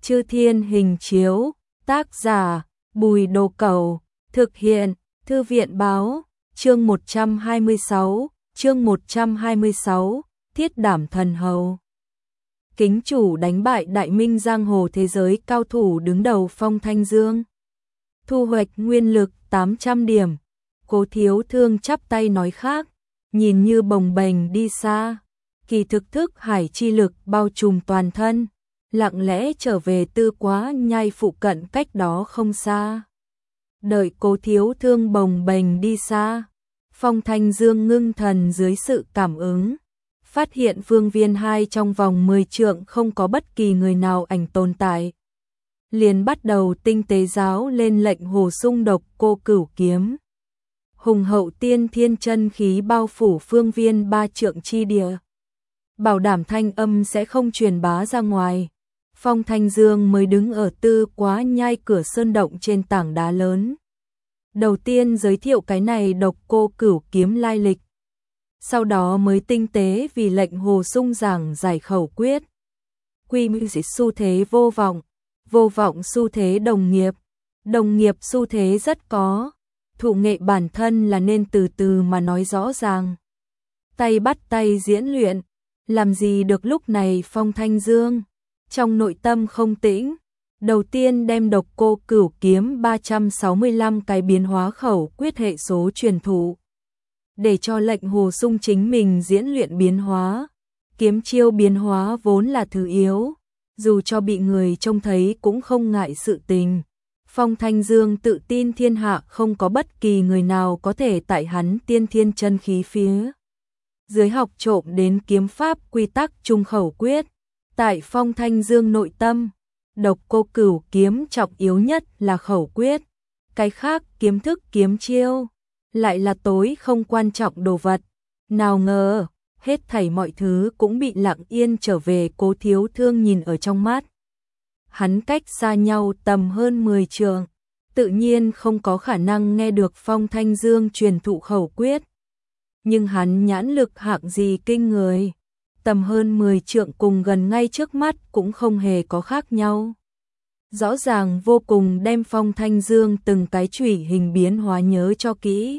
Chư Thiên hình chiếu, tác giả, Bùi Đồ Cẩu, thực hiện, Thư viện báo, chương 126, Thiết Đảm Thần Hầu. Kính chủ đánh bại Đại Minh giang hồ thế giới cao thủ đứng đầu Phong Thanh Dương. Thu hoạch nguyên lực 800 điểm. Cố Thiếu Thương chắp tay nói khác, nhìn như bồng bềnh đi xa, kỳ thực thức hải chi lực bao trùm toàn thân, lặng lẽ trở về Tư Quá Nhai phụ cận cách đó không xa. Đợi Cố Thiếu Thương bồng bềnh đi xa, Phong Thanh Dương ngưng thần dưới sự cảm ứng, phát hiện phương viên 2 trong vòng 10 trượng không có bất kỳ người nào ảnh tồn tại. Liền bắt đầu tinh tế giáo lên lệnh Hồ Sung Độc Cô Cửu Kiếm. Hùng hậu tiên thiên chân khí bao phủ phương viên 3 trượng chi địa, bảo đảm thanh âm sẽ không truyền bá ra ngoài. Phong Thanh Dương mới đứng ở Tư Quá Nhai cửa sơn động trên tảng đá lớn. Đầu tiên giới thiệu cái này Độc Cô Cửu Kiếm lai lịch, sau đó mới tinh tế vì lệnh Hồ Sung giảng giải khẩu quyết. Quy mưu xu thế vô vọng xu thế đồng nghiệp xu thế rất có, thụ nghệ bản thân là nên từ từ mà nói rõ ràng. Tay bắt tay diễn luyện, làm gì được lúc này Phong Thanh Dương trong nội tâm không tĩnh, đầu tiên đem Độc Cô Cửu Kiếm 365 cái biến hóa khẩu quyết hệ số truyền thụ, để cho lệnh Hồ Sung chính mình diễn luyện biến hóa. Kiếm chiêu biến hóa vốn là thứ yếu, dù cho bị người trông thấy cũng không ngại sự tình. Phong Thanh Dương tự tin thiên hạ không có bất kỳ người nào có thể tại hắn tiên thiên chân khí phía dưới học trộm đến kiếm pháp quy tắc trung khẩu quyết. Tại Phong Thanh Dương nội tâm, Độc Cô Cửu Kiếm trọng yếu nhất là khẩu quyết, cái khác kiếm thức kiếm chiêu lại là tối không quan trọng đồ vật. Nào ngờ, hết thảy mọi thứ cũng bị lặng yên trở về Cố Thiếu Thương nhìn ở trong mắt. Hắn cách xa nhau tầm hơn 10 trượng, tự nhiên không có khả năng nghe được Phong Thanh Dương truyền thụ khẩu quyết. Nhưng hắn nhãn lực hạng gì kinh người, tầm hơn 10 trượng cùng gần ngay trước mắt cũng không hề có khác nhau. Rõ ràng vô cùng đem Phong Thanh Dương từng cái chủy hình biến hóa nhớ cho kỹ.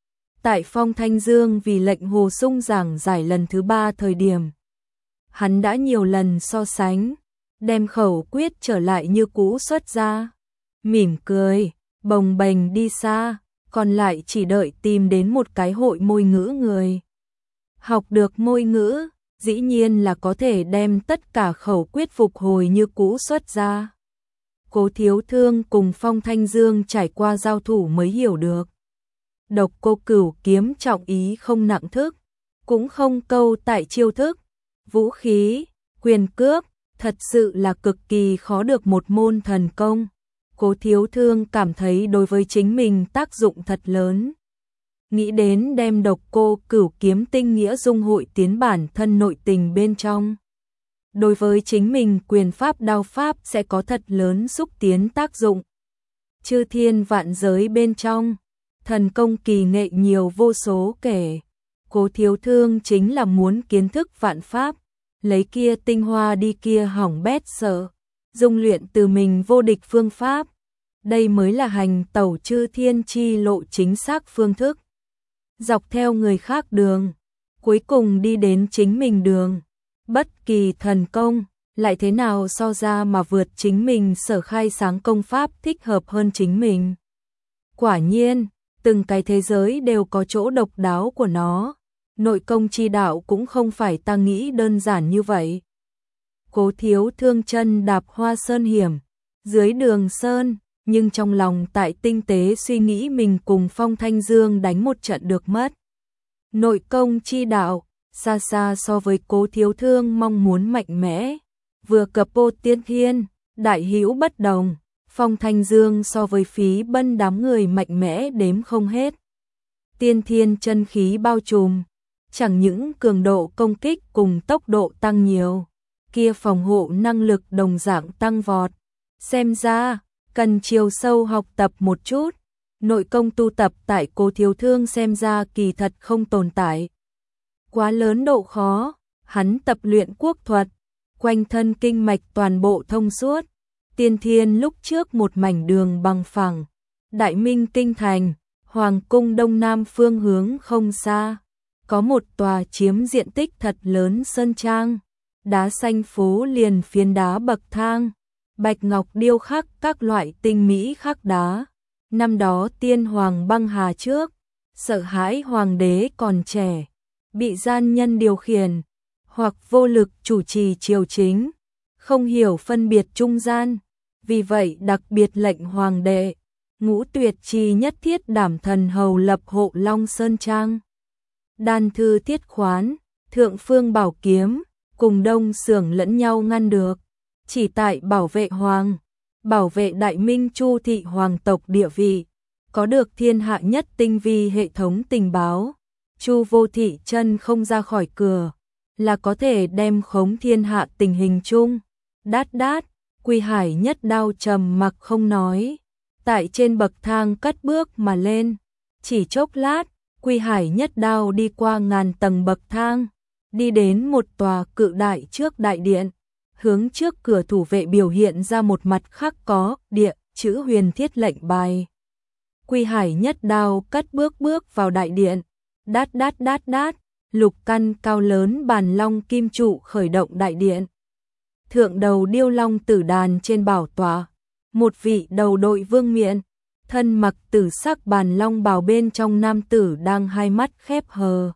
Tại Phong Thanh Dương vì lệnh Hồ Sung giảng giải lần thứ 3 thời điểm, hắn đã nhiều lần so sánh, đem khẩu quyết trở lại như cũ xuất ra, mỉm cười, bồng bềnh đi xa, còn lại chỉ đợi tìm đến một cái hội môi ngữ người. Học được môi ngữ, dĩ nhiên là có thể đem tất cả khẩu quyết phục hồi như cũ xuất ra. Cố Thiếu Thương cùng Phong Thanh Dương trải qua giao thủ mới hiểu được. Độc Cô Cửu Kiếm trọng ý không nặng thức, cũng không câu tại chiêu thức, vũ khí, quyền cước, thật sự là cực kỳ khó được một môn thần công. Cố Thiếu Thương cảm thấy đối với chính mình tác dụng thật lớn. Nghĩ đến đem Độc Cô Cửu Kiếm tinh nghĩa dung hội tiến bản thân nội tình bên trong, đối với chính mình quyền pháp đao pháp sẽ có thật lớn xúc tiến tác dụng. Chư thiên vạn giới bên trong, thần công kỳ nghệ nhiều vô số kể. Cố Thiếu Thương chính là muốn kiến thức vạn pháp, lấy kia tinh hoa đi kia hỏng bét sợ, dung luyện từ mình vô địch phương pháp. Đây mới là hành tẩu chư thiên chi lộ chính xác phương thức. Dọc theo người khác đường, cuối cùng đi đến chính mình đường. Bất kỳ thần công, lại thế nào so ra mà vượt chính mình sở khai sáng công pháp thích hợp hơn chính mình. Quả nhiên, từng cái thế giới đều có chỗ độc đáo của nó. Nội công chi đạo cũng không phải ta nghĩ đơn giản như vậy. Cố Thiếu Thương chân đạp hoa sơn hiểm, dưới đường sơn, nhưng trong lòng tại tinh tế suy nghĩ mình cùng Phong Thanh Dương đánh một trận được mất. Nội công chi đạo, xa xa so với Cố Thiếu Thương mong muốn mạnh mẽ. Vừa cập vô tiên thiên, đại hữu bất đồng, Phong Thanh Dương so với Phí Bân đám người mạnh mẽ đếm không hết. Tiên thiên chân khí bao trùm, chẳng những cường độ công kích cùng tốc độ tăng nhiều, kia phòng hộ năng lực đồng dạng tăng vọt. Xem ra, cần chiều sâu học tập một chút. Nội công tu tập tại Cố Thiếu Thương xem ra kỳ thật không tồn tại quá lớn độ khó, hắn tập luyện quốc thuật, quanh thân kinh mạch toàn bộ thông suốt, Tiên Thiên lúc trước một mảnh đường bằng phẳng, Đại Minh kinh thành, hoàng cung đông nam phương hướng không xa, có một tòa chiếm diện tích thật lớn sơn trang, đá xanh phố liền phiến đá bậc thang, bạch ngọc điêu khắc các loại tinh mỹ khắc đá. Năm đó tiên hoàng băng hà trước, sợ hãi hoàng đế còn trẻ, bị gian nhân điều khiển, hoặc vô lực chủ trì triều chính, không hiểu phân biệt trung gian, vì vậy đặc biệt lệnh hoàng đệ, Ngũ Tuyệt Trì nhất thiết đảm thần hầu lập hộ Long Sơn Trang. Đan thư thiết khoán, thượng phương bảo kiếm, cùng đông xưởng lẫn nhau ngăn được, chỉ tại bảo vệ hoàng, bảo vệ Đại Minh Chu thị hoàng tộc địa vị, có được thiên hạ nhất tinh vi hệ thống tình báo, Chu vô thị chân không ra khỏi cửa, là có thể đem khống thiên hạ tình hình chung. Đát đát, Quy Hải nhất đao trầm mặc không nói, tại trên bậc thang cất bước mà lên, chỉ chốc lát, Quy Hải nhất đao đi qua ngàn tầng bậc thang, đi đến một tòa cự đại trước đại điện, hướng trước cửa thủ vệ biểu hiện ra một mặt khắc có địa chữ huyền thiết lệnh bài. Quy Hải nhất đao cất bước vào đại điện, đát đát đát đát, lục căn cao lớn bàn long kim trụ khởi động đại điện. Thượng đầu điêu long tử đàn trên bảo tọa, một vị đầu đội vương miện, thân mặc tử sắc bàn long bào bên trong nam tử đang hai mắt khép hờ.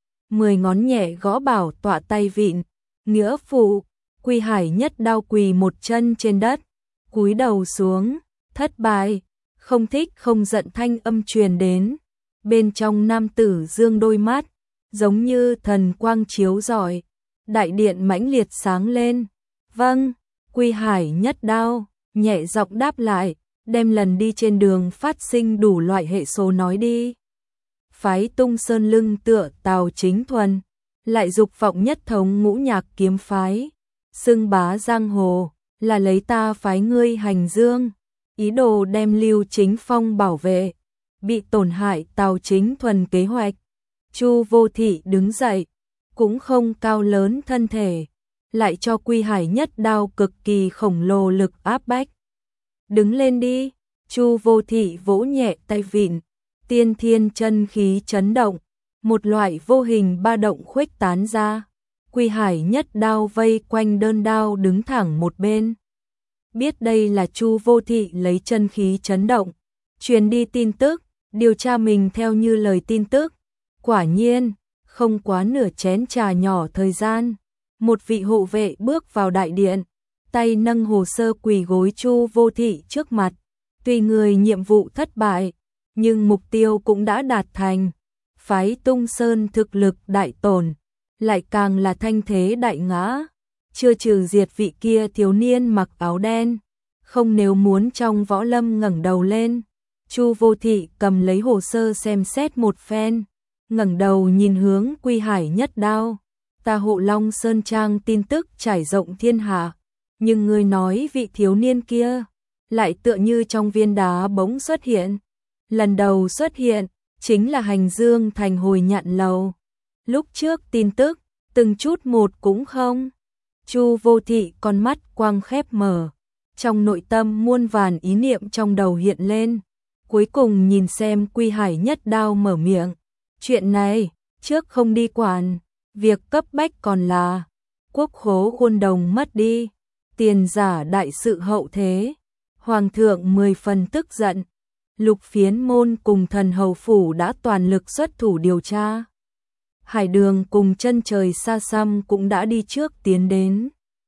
10 ngón nhẹ gõ bảo tọa tay vịn, nghĩa phụ. Quy Hải nhất đao quỳ một chân trên đất, cúi đầu xuống, thất bại, không thích không giận thanh âm truyền đến. Bên trong nam tử dương đôi mắt, giống như thần quang chiếu rọi, đại điện mãnh liệt sáng lên. Vâng, Quy Hải nhất đao, nhẹ giọng đáp lại, đem lần đi trên đường phát sinh đủ loại hệ số nói đi. Phái Tung Sơn lưng tựa Tào Chính Thuần, lại dục vọng nhất thống ngũ nhạc kiếm phái, xưng bá giang hồ, là lấy ta phái ngươi hành dương, ý đồ đem Lưu Chính Phong bảo vệ, bị tổn hại Tào Chính Thuần kế hoạch. Chu vô thị đứng dậy, cũng không cao lớn thân thể, lại cho Quy Hải nhất đao cực kỳ khổng lồ lực áp bách. Đứng lên đi, Chu vô thị vỗ nhẹ tay vịn, tiên thiên chân khí chấn động, một loại vô hình ba động khuếch tán ra. Quy Hải nhất đao vây quanh đơn đao đứng thẳng một bên. Biết đây là Chu vô thị lấy chân khí chấn động, truyền đi tin tức, điều tra mình theo như lời tin tức. Quả nhiên, không quá nửa chén trà nhỏ thời gian, một vị hộ vệ bước vào đại điện, tay nâng hồ sơ quỳ gối Chu vô thị trước mặt. Tuy người nhiệm vụ thất bại, nhưng mục tiêu cũng đã đạt thành. Phái Tung Sơn thực lực đại tổn, lại càng là thanh thế đại ngã, chưa trừ diệt vị kia thiếu niên mặc áo đen, không nếu muốn trong võ lâm ngẩng đầu lên. Chu vô thị cầm lấy hồ sơ xem xét một phen, ngẩng đầu nhìn hướng Quy Hải nhất đao. Ta hộ Long Sơn Trang tin tức trải rộng thiên hạ, nhưng ngươi nói vị thiếu niên kia, lại tựa như trong viên đá bỗng xuất hiện. Lần đầu xuất hiện, chính là hành dương thành hồi nhạn lầu. Lúc trước tin tức, từng chút một cũng không. Chu vô thị con mắt quang khép mở, trong nội tâm muôn vàn ý niệm trong đầu hiện lên. Cuối cùng nhìn xem Quy Hải nhất đao mở miệng. Chuyện này, trước không đi quản, việc cấp bách còn là quốc khố Khuôn Đồng mất đi, tiền giả đại sự hậu thế. Hoàng thượng 10 phần tức giận, Lục Phiến Môn cùng Thần Hầu Phủ đã toàn lực xuất thủ điều tra. Hải Đường cùng Chân Trời Xa Xăm cũng đã đi trước tiến đến.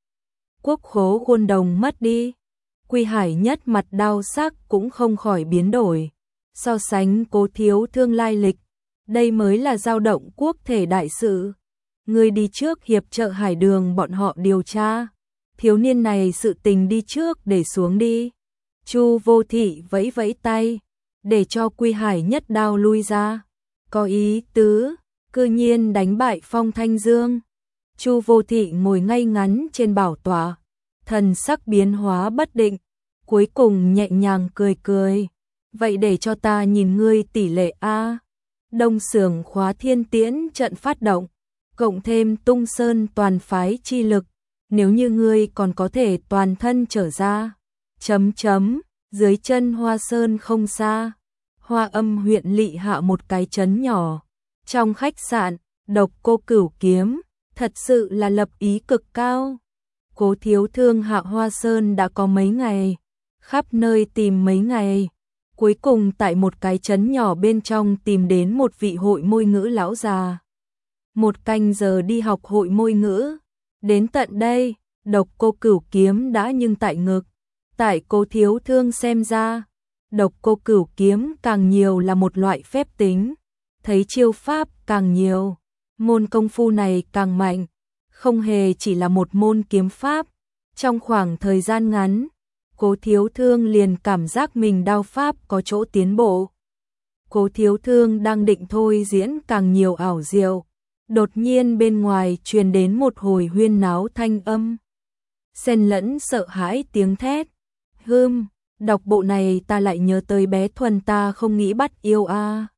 Quốc khố Khuôn Đồng mất đi, Quy Hải nhất mặt đau sắc cũng không khỏi biến đổi. So sánh Cố Thiếu Thương lai lịch, đây mới là dao động quốc thể đại sự. Người đi trước hiệp trợ Hải Đường bọn họ điều tra. Thiếu niên này sự tình đi trước để xuống đi. Chu vô thị vẫy vẫy tay, để cho Quy Hải nhất đao lui ra. Có ý tứ, cư nhiên đánh bại Phong Thanh Dương. Chu vô thị ngồi ngay ngắn trên bảo tọa, thần sắc biến hóa bất định, cuối cùng nhẹ nhàng cười cười. Vậy để cho ta nhìn ngươi tỷ lệ A. Đông Xưởng Khóa Thiên Tiễn trận phát động, cộng thêm Tung Sơn toàn phái chi lực. Nếu như ngươi còn có thể toàn thân trở ra, Dưới chân Hoa Sơn không xa, Hoa Âm huyện lỵ hạ một cái trấn nhỏ. Trong khách sạn, Độc Cô Cửu Kiếm, thật sự là lập ý cực cao. Cố Thiếu Thương hạ Hoa Sơn đã có mấy ngày, khắp nơi tìm mấy ngày. Cuối cùng tại một cái trấn nhỏ bên trong tìm đến một vị hội môi ngữ lão già. 1 canh giờ đi học hội môi ngữ. Đến tận đây, Độc Cô Cửu Kiếm đã nhưng tại ngực. Tại Cố Thiếu Thương xem ra, Độc Cô Cửu Kiếm càng nhiều là một loại phép tính. Thấy chiêu pháp càng nhiều, môn công phu này càng mạnh. Không hề chỉ là một môn kiếm pháp. Trong khoảng thời gian ngắn, Cố Thiếu Thương liền cảm giác mình đao pháp có chỗ tiến bộ. Cố Thiếu Thương đang định thôi diễn càng nhiều ảo diệu. Đột nhiên bên ngoài truyền đến một hồi huyên náo thanh âm. Xen lẫn sợ hãi tiếng thét. Đọc bộ này ta lại nhớ tới bé Thuần ta không nghĩ bắt yêu a.